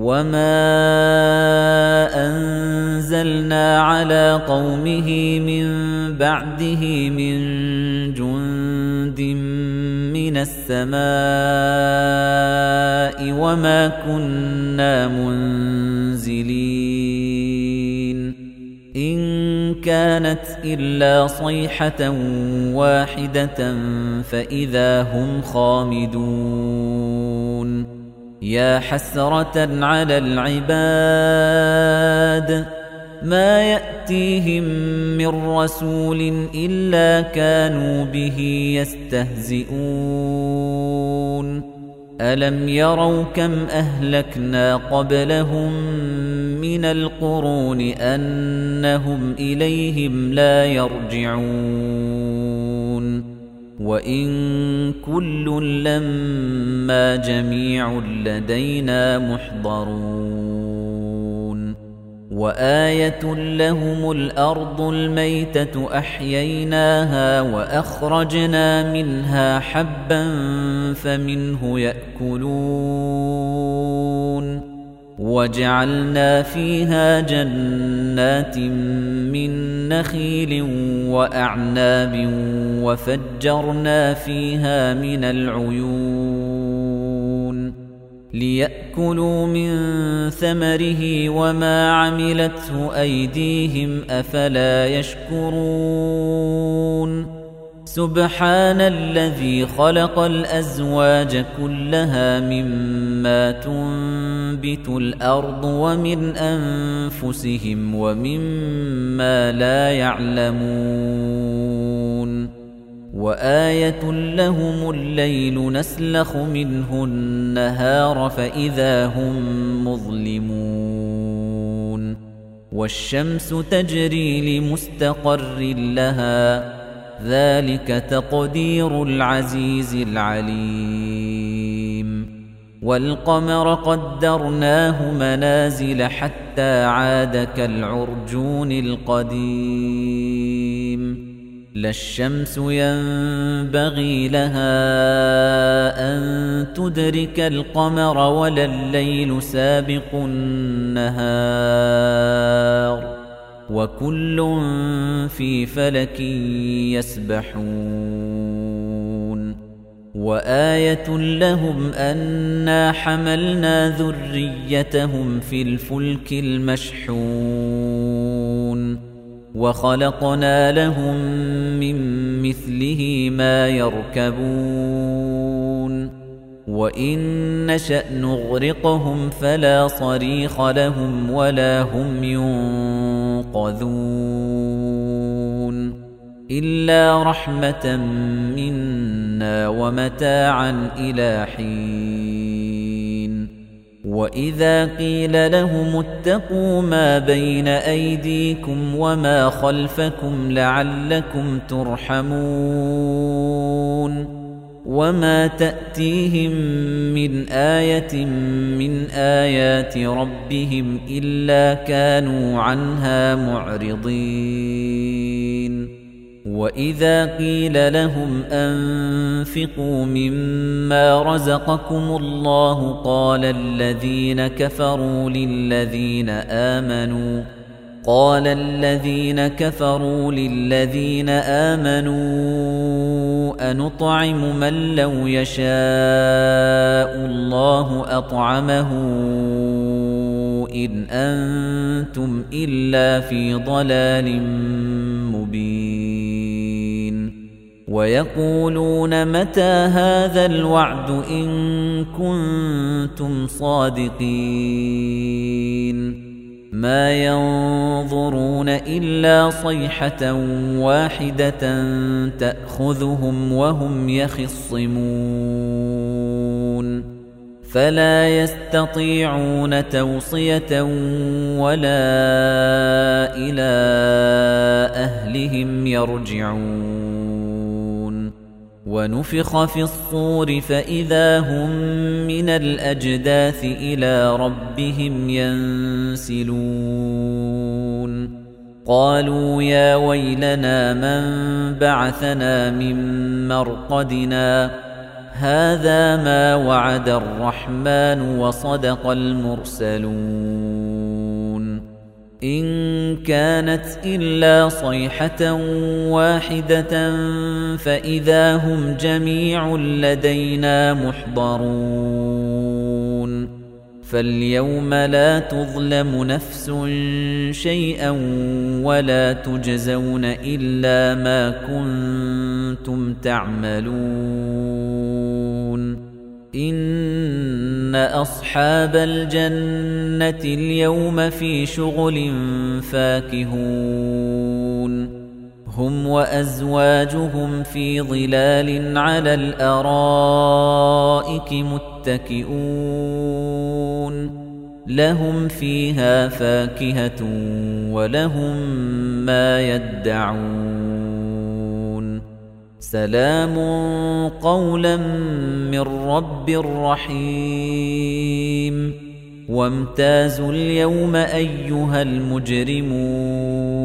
وَمَا أَنزَلْنَا عَلَى قَوْمِهِ مِن بَعْدِهِ مِن جُندٍ مِّنَ السَّمَاءِ وَمَا كُنَّا مُنزِلِينَ إِن كَانَتْ إِلَّا صَيْحَةً وَاحِدَةً فَإِذَا هُمْ خَامِدُونَ يَا حَسْرَةً عَلَى الْعِبَادِ مَا يَأْتِيهِم مِّن رَّسُولٍ إِلَّا كَانُوا بِهِ يَسْتَهْزِئُونَ أَلَمْ يَرَوْا كَمْ أَهْلَكْنَا قَبْلَهُم مِّنَ الْقُرُونِ أَنَّهُمْ إِلَيْهِمْ لَا يَرْجِعُونَ وَإِن كُلٌّ لَّمَّا جَمِيعٌ لَّدَيْنَا مُحْضَرُونَ وَآيَةٌ لَّهُمُ الْأَرْضُ الْمَيْتَةُ أَحْيَيْنَاهَا وَأَخْرَجْنَا مِنْهَا حَبًّا فَمِنْهُ يَأْكُلُونَ وَجَعَلْنَا فِيهَا جَنَّاتٍ مِّن نَّخِيلٍ وَأَعْنَابٍ وَفَجَّرْنَا فِيهَا مِنَ الْعُيُونِ لِيَأْكُلُوا مِن ثَمَرِهِ وَمَا عَمِلَتْهُ أَيْدِيهِمْ أَفَلَا يَشْكُرُونَ سُبْحَانَ الَّذِي خَلَقَ الْأَزْوَاجَ كُلَّهَا مِمَّا تُنبِتُ الْأَرْضُ وَمِنْ أَنفُسِهِمْ وَمِمَّا لَا يَعْلَمُونَ وَآيَةٌ لَّهُمُ اللَّيْلُ نَسْلَخُ مِنْهُ النَّهَارَ فَإِذَا هُم مُّظْلِمُونَ وَالشَّمْسُ تَجْرِي لِمُسْتَقَرٍّ لَّهَا ذَلِكَ تَقْدِيرُ الْعَزِيزِ الْعَلِيمِ وَالْقَمَرَ قَدَّرْنَاهُ مَنَازِلَ حَتَّىٰ عَادَ كَالْعُرْجُونِ الْقَدِيمِ لا الشَّمْسُ يَنبَغِي لَهَا أَن تُدْرِكَ الْقَمَرَ وَلَا اللَّيْلُ سَابِقُ النَّهَارِ وَكُلٌّ فِي فَلَكٍ يَسْبَحُونَ وَآيَةٌ لَّهُمْ أَنَّا حَمَلْنَا ذُرِّيَّتَهُمْ فِي الْفُلْكِ الْمَشْحُونِ وَخَلَقْنَا لَهُم مِّن مِّثْلِهِ مَا يَرْكَبُونَ وَإِن نَّشَأْ نُغْرِقْهُمْ فَلَا صَرِيخَ لَهُمْ وَلَا هُمْ يُنقَذُونَ إِلَّا رَحْمَةً مِّنَّا وَمَتَاعًا إِلَىٰ حِينٍ وَإِذَا قِيلَ لَهُمُ اتَّقُوا مَا بَيْنَ أَيْدِيكُمْ وَمَا خَلْفَكُمْ لَعَلَّكُمْ تُرْحَمُونَ وَمَا تَأْتِيهِم مِّنْ آيَةٍ مِّنْ آيَاتِ رَبِّهِمْ إِلَّا كَانُوا عَنْهَا مُعْرِضِينَ وَإِذَا قِيلَ لَهُمْ أَنفِقُوا مِمَّا رَزَقَكُمُ اللَّهُ قَالَ الَّذِينَ كَفَرُوا لِلَّذِينَ آمَنُوا أَنُطْعِمُ مَن لَّوْ يَشَاءُ اللَّهُ أَطْعَمَهُ إِنْ أَنتُمْ إِلَّا فِي ضَلَالٍ مُّبِينٍ وَيَقُولُونَ مَتَىٰ هَٰذَا الْوَعْدُ إِن كُنتُمْ صَادِقِينَ مَا يَنظُرُونَ إِلَّا صَيْحَةً وَاحِدَةً تَأْخُذُهُمْ وَهُمْ يَخِصِّمُونَ فَلَا يَسْتَطِيعُونَ تَوْصِيَةً وَلَا إِلَىٰ أَهْلِهِمْ يَرْجِعُونَ وَنُفِخَ فِي الصُّورِ فَإِذَا هُم مِّنَ الْأَجْدَاثِ إِلَىٰ رَبِّهِمْ يَنسِلُونَ قَالُوا يَا وَيْلَنَا مَن بَعَثَنَا مِن مَّرْقَدِنَا هذا ما وعد الرحمن وصدق المرسلون إن كانت إلا صيحة واحدة فإذا هم جميع لدينا محضرون فاليوم لا تظلم نفس شيئا ولا تجزون إلا ما كنتم تعملون إن أصحاب الجنة اليوم في شغل فاكهون هم وأزواجهم في ظلال على الأرائك متكئون لهم فيها فاكهة ولهم ما يدعون سلام قولا من رب رحيم وامتازوا اليوم أيها المجرمون